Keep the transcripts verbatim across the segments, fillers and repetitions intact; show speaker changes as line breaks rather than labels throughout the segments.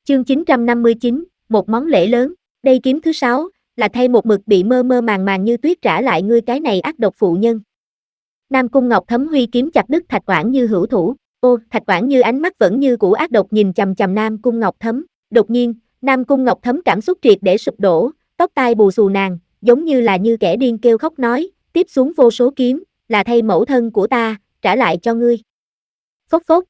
Chương chín trăm năm mươi chín, một món lễ lớn. Đây kiếm thứ sáu, là thay một mực bị mơ mơ màng màng như tuyết trả lại ngươi cái này ác độc phụ nhân. Nam Cung Ngọc Thấm huy kiếm chặt đứt Thạch Oản Như hữu thủ. Ô, Thạch Oản Như ánh mắt vẫn như cũ ác độc nhìn chằm chằm Nam Cung Ngọc Thấm. Đột nhiên, Nam Cung Ngọc Thấm cảm xúc triệt để sụp đổ, tóc tai bù xù nàng, giống như là như kẻ điên kêu khóc nói, tiếp xuống vô số kiếm, là thay mẫu thân của ta, trả lại cho ngươi. Phốc phốc.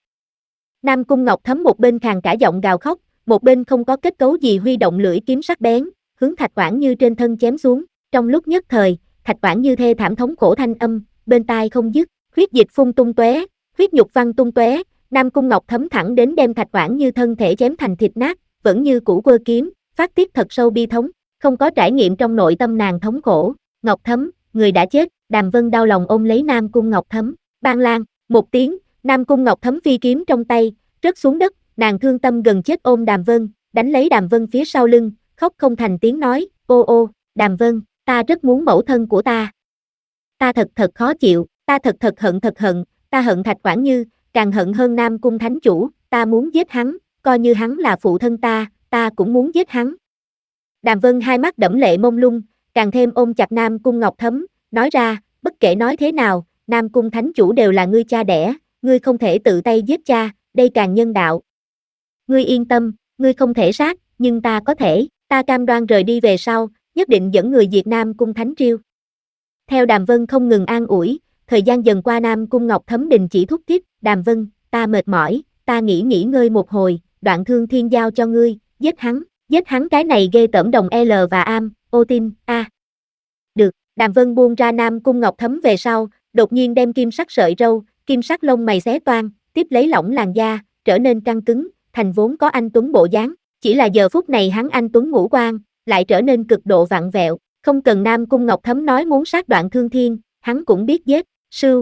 Nam Cung Ngọc Thấm một bên khàn cả giọng gào khóc, một bên không có kết cấu gì huy động lưỡi kiếm sắc bén, hướng Thạch Oản Như trên thân chém xuống. Trong lúc nhất thời, Thạch Oản Như thê thảm thống khổ thanh âm, bên tai không dứt, huyết dịch phun tung tóe, huyết nhục văng tung tóe. Nam Cung Ngọc Thấm thẳng đến đem Thạch Oản Như thân thể chém thành thịt nát, vẫn như cũ quơ kiếm, phát tiết thật sâu bi thống, không có trải nghiệm trong nội tâm nàng thống khổ. Ngọc Thấm, người đã chết. Đàm Vân đau lòng ôm lấy Nam Cung Ngọc Thấm. Bang lang, một tiếng, Nam Cung Ngọc Thấm phi kiếm trong tay, rớt xuống đất, nàng thương tâm gần chết ôm Đàm Vân, đánh lấy Đàm Vân phía sau lưng, khóc không thành tiếng nói, ô ô, Đàm Vân, ta rất muốn mẫu thân của ta. Ta thật thật khó chịu, ta thật thật hận thật hận, ta hận Thạch Oản Như, càng hận hơn Nam Cung Thánh Chủ, ta muốn giết hắn, coi như hắn là phụ thân ta, ta cũng muốn giết hắn. Đàm Vân hai mắt đẫm lệ mông lung, càng thêm ôm chặt Nam Cung Ngọc Thấm, nói ra, bất kể nói thế nào, Nam Cung Thánh Chủ đều là ngươi cha đẻ, ngươi không thể tự tay giết cha, đây càng nhân đạo. Ngươi yên tâm, ngươi không thể sát, nhưng ta có thể, ta cam đoan rời đi về sau, nhất định dẫn người diệt Nam Cung Thánh Triều. Theo Đàm Vân không ngừng an ủi, thời gian dần qua Nam Cung Ngọc Thấm đình chỉ thúc thiết, Đàm Vân, ta mệt mỏi, ta nghỉ nghỉ ngơi một hồi, Đoạn Thương Thiên giao cho ngươi, giết hắn, giết hắn cái này ghê tởm đồng L và am, ô tin, a. À. Được, Đàm Vân buông ra Nam Cung Ngọc Thấm về sau, đột nhiên đem kim sắc sợi râu, kim sắc lông mày xé toang, tiếp lấy lỏng làn da, trở nên căng cứng, thành vốn có anh tuấn bộ dáng, chỉ là giờ phút này hắn anh tuấn ngũ quan, lại trở nên cực độ vặn vẹo, không cần Nam Cung Ngọc Thấm nói muốn sát Đoạn Thương Thiên, hắn cũng biết giết, sưu.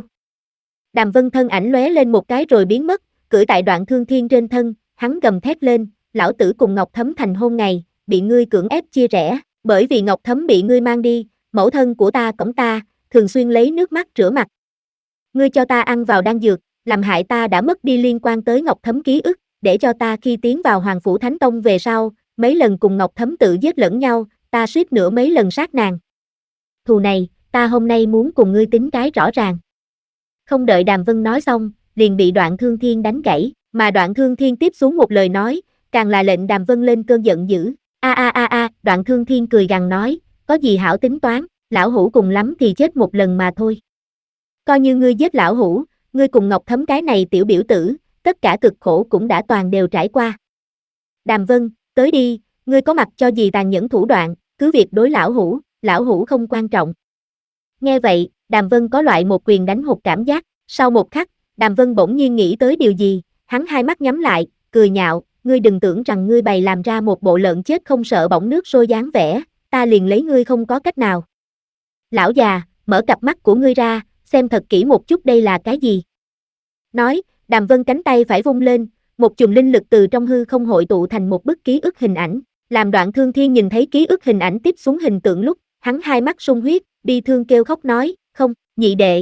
Đàm Vân thân ảnh lóe lên một cái rồi biến mất, cưỡi tại Đoạn Thương Thiên trên thân, hắn gầm thét lên, lão tử cùng Ngọc Thấm thành hôn ngày, bị ngươi cưỡng ép chia rẽ, bởi vì Ngọc Thấm bị ngươi mang đi, mẫu thân của ta cõng ta, thường xuyên lấy nước mắt rửa mặt. Ngươi cho ta ăn vào đan dược, làm hại ta đã mất đi liên quan tới Ngọc Thấm ký ức, để cho ta khi tiến vào Hoàng Phủ Thánh Tông về sau, mấy lần cùng Ngọc Thấm tự giết lẫn nhau, ta suýt nữa mấy lần sát nàng. Thù này, ta hôm nay muốn cùng ngươi tính cái rõ ràng. Không đợi Đàm Vân nói xong, liền bị Đoạn Thương Thiên đánh gãy, mà Đoạn Thương Thiên tiếp xuống một lời nói, càng là lệnh Đàm Vân lên cơn giận dữ. A a a a, Đoạn Thương Thiên cười gằn nói, có gì hảo tính toán, lão hủ cùng lắm thì chết một lần mà thôi. Coi như ngươi giết lão hủ, ngươi cùng Ngọc Thấm cái này tiểu biểu tử, tất cả cực khổ cũng đã toàn đều trải qua. Đàm Vân, tới đi, ngươi có mặt cho gì tàn nhẫn thủ đoạn, cứ việc đối lão hủ, lão hủ không quan trọng. Nghe vậy, Đàm Vân có loại một quyền đánh hụt cảm giác, sau một khắc, Đàm Vân bỗng nhiên nghĩ tới điều gì, hắn hai mắt nhắm lại, cười nhạo, ngươi đừng tưởng rằng ngươi bày làm ra một bộ lợn chết không sợ bỏng nước sôi dáng vẻ, ta liền lấy ngươi không có cách nào. Lão già, mở cặp mắt của ngươi ra, xem thật kỹ một chút đây là cái gì. Nói, Đàm Vân cánh tay phải vung lên, một chùm linh lực từ trong hư không hội tụ thành một bức ký ức hình ảnh, làm Đoạn Thương Thiên nhìn thấy ký ức hình ảnh tiếp xuống hình tượng lúc, hắn hai mắt sung huyết, bi thương kêu khóc nói, không, nhị đệ.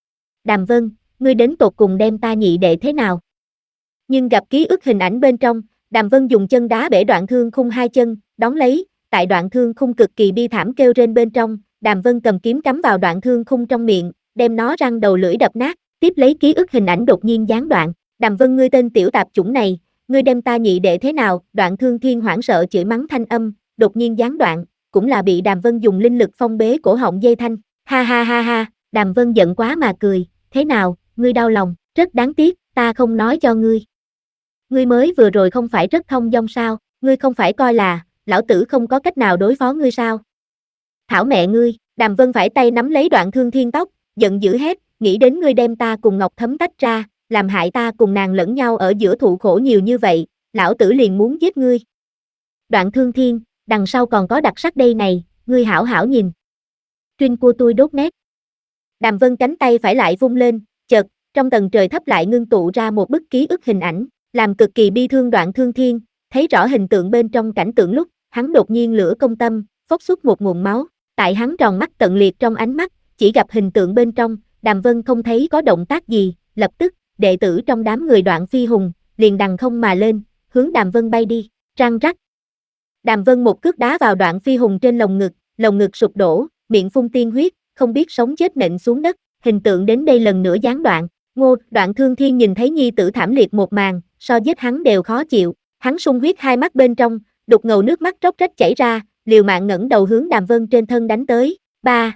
Đàm Vân, ngươi đến tột cùng đem ta nhị đệ thế nào? Nhưng gặp ký ức hình ảnh bên trong, Đàm Vân dùng chân đá bể Đoạn Thương Khung hai chân, đón lấy, tại Đoạn Thương Khung cực kỳ bi thảm kêu rên bên trong, Đàm Vân cầm kiếm cắm vào Đoạn Thương Khung trong miệng, đem nó răng đầu lưỡi đập nát, tiếp lấy ký ức hình ảnh đột nhiên gián đoạn. Đàm Vân, ngươi tên tiểu tạp chủng này, ngươi đem ta nhị đệ thế nào? Đoạn Thương Thiên hoảng sợ chửi mắng thanh âm, đột nhiên gián đoạn, cũng là bị Đàm Vân dùng linh lực phong bế cổ họng dây thanh. Ha ha ha ha, Đàm Vân giận quá mà cười, thế nào, ngươi đau lòng, rất đáng tiếc, ta không nói cho ngươi. Ngươi mới vừa rồi không phải rất thông dong sao, ngươi không phải coi là, lão tử không có cách nào đối phó ngươi sao? Thảo mẹ ngươi, Đàm Vân phải tay nắm lấy Đoạn Thương Thiên tóc, giận dữ hét, nghĩ đến ngươi đem ta cùng Ngọc Thấm tách ra, làm hại ta cùng nàng lẫn nhau ở giữa thụ khổ nhiều như vậy, lão tử liền muốn giết ngươi. Đoạn Thương Thiên, đằng sau còn có đặc sắc đây này, ngươi hảo hảo nhìn. Trinh của tôi đốt nét. Đàm Vân cánh tay phải lại vung lên, chợt, trong tầng trời thấp lại ngưng tụ ra một bức ký ức hình ảnh, làm cực kỳ bi thương Đoạn Thương Thiên, thấy rõ hình tượng bên trong cảnh tượng lúc, hắn đột nhiên lửa công tâm, phốc xuất một nguồn máu, tại hắn tròn mắt tận liệt trong ánh mắt, chỉ gặp hình tượng bên trong, Đàm Vân không thấy có động tác gì, lập tức, đệ tử trong đám người Đoạn Phi Hùng, liền đằng không mà lên, hướng Đàm Vân bay đi. Răng rắc. Đàm Vân một cước đá vào Đoạn Phi Hùng trên lồng ngực, lồng ngực sụp đổ, miệng phun tiên huyết, không biết sống chết nện xuống đất, hình tượng đến đây lần nữa gián đoạn. Ngô, Đoạn Thương Thiên nhìn thấy nhi tử thảm liệt một màn, so giết hắn đều khó chịu, hắn sung huyết hai mắt bên trong, đục ngầu nước mắt róc rách chảy ra, liều mạng ngẩng đầu hướng Đàm Vân trên thân đánh tới. Ba.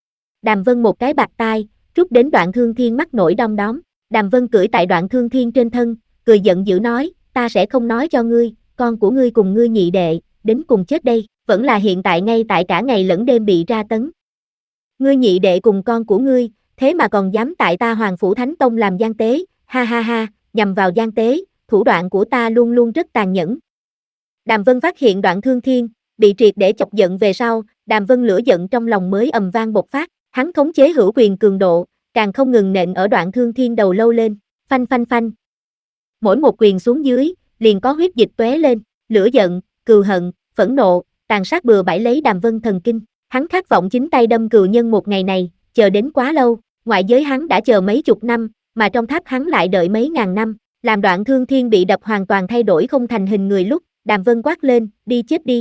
Đàm Vân một cái bạt tai, rút đến Đoạn Thương Thiên mắt nổi đom đóm. Đàm Vân cưỡi tại Đoạn Thương Thiên trên thân, cười giận dữ nói, ta sẽ không nói cho ngươi, con của ngươi cùng ngươi nhị đệ, đến cùng chết đây, vẫn là hiện tại ngay tại cả ngày lẫn đêm bị tra tấn. Ngươi nhị đệ cùng con của ngươi, thế mà còn dám tại ta Hoàng Phủ Thánh Tông làm gian tế, ha ha ha, nhằm vào gian tế, thủ đoạn của ta luôn luôn rất tàn nhẫn. Đàm Vân phát hiện Đoạn Thương Thiên, bị triệt để chọc giận về sau, Đàm Vân lửa giận trong lòng mới ầm vang bộc phát, hắn khống chế hữu quyền cường độ, càng không ngừng nện ở Đoạn Thương Thiên đầu lâu lên, phanh phanh phanh. Mỗi một quyền xuống dưới, liền có huyết dịch tóe lên, lửa giận, cừu hận, phẫn nộ, tàn sát bừa bãi lấy Đàm Vân thần kinh, hắn khát vọng chính tay đâm cừu nhân một ngày này, chờ đến quá lâu, ngoại giới hắn đã chờ mấy chục năm, mà trong tháp hắn lại đợi mấy ngàn năm, làm Đoạn Thương Thiên bị đập hoàn toàn thay đổi không thành hình người lúc, Đàm Vân quát lên, đi chết đi.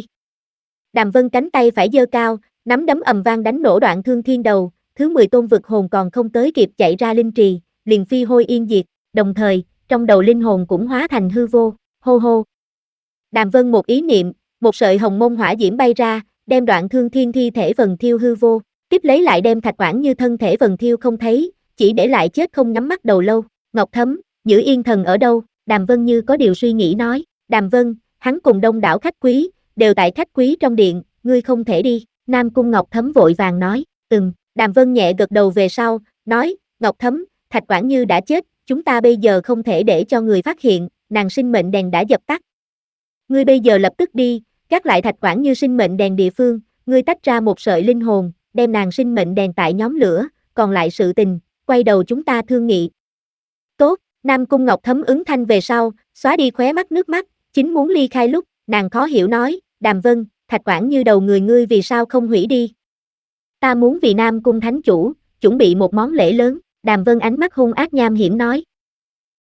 Đàm Vân cánh tay phải giơ cao, nắm đấm ầm vang đánh nổ Đoạn Thương Thiên đầu, thứ mười tôn vực hồn còn không tới kịp chạy ra linh trì, liền phi hôi yên diệt, đồng thời, trong đầu linh hồn cũng hóa thành hư vô, hô hô. Đàm Vân một ý niệm, một sợi hồng mông hỏa diễm bay ra, đem Đoạn Thương Thiên thi thể vần thiêu hư vô, tiếp lấy lại đem Thạch Oản Như thân thể vần thiêu không thấy, chỉ để lại chết không nhắm mắt đầu lâu. Ngọc Thấm, Nhữ Yên Thần ở đâu? Đàm Vân như có điều suy nghĩ nói, Đàm Vân, hắn cùng đông đảo khách quý, đều tại khách quý trong điện, ngươi không thể đi. Nam Cung Ngọc Thấm vội vàng nói, ừm. Đàm Vân nhẹ gật đầu về sau, nói, Ngọc Thấm, Thạch Oản Như đã chết, chúng ta bây giờ không thể để cho người phát hiện, nàng sinh mệnh đèn đã dập tắt. Ngươi bây giờ lập tức đi, gác lại Thạch Oản Như sinh mệnh đèn địa phương, ngươi tách ra một sợi linh hồn, đem nàng sinh mệnh đèn tại nhóm lửa, còn lại sự tình, quay đầu chúng ta thương nghị. Tốt, Nam Cung Ngọc Thấm ứng thanh về sau, xóa đi khóe mắt nước mắt, chính muốn ly khai lúc, nàng khó hiểu nói, Đàm Vân, Thạch Oản Như đầu người ngươi vì sao không hủy đi? Ta muốn vì Nam Cung Thánh Chủ, chuẩn bị một món lễ lớn, Đàm Vân ánh mắt hung ác nham hiểm nói,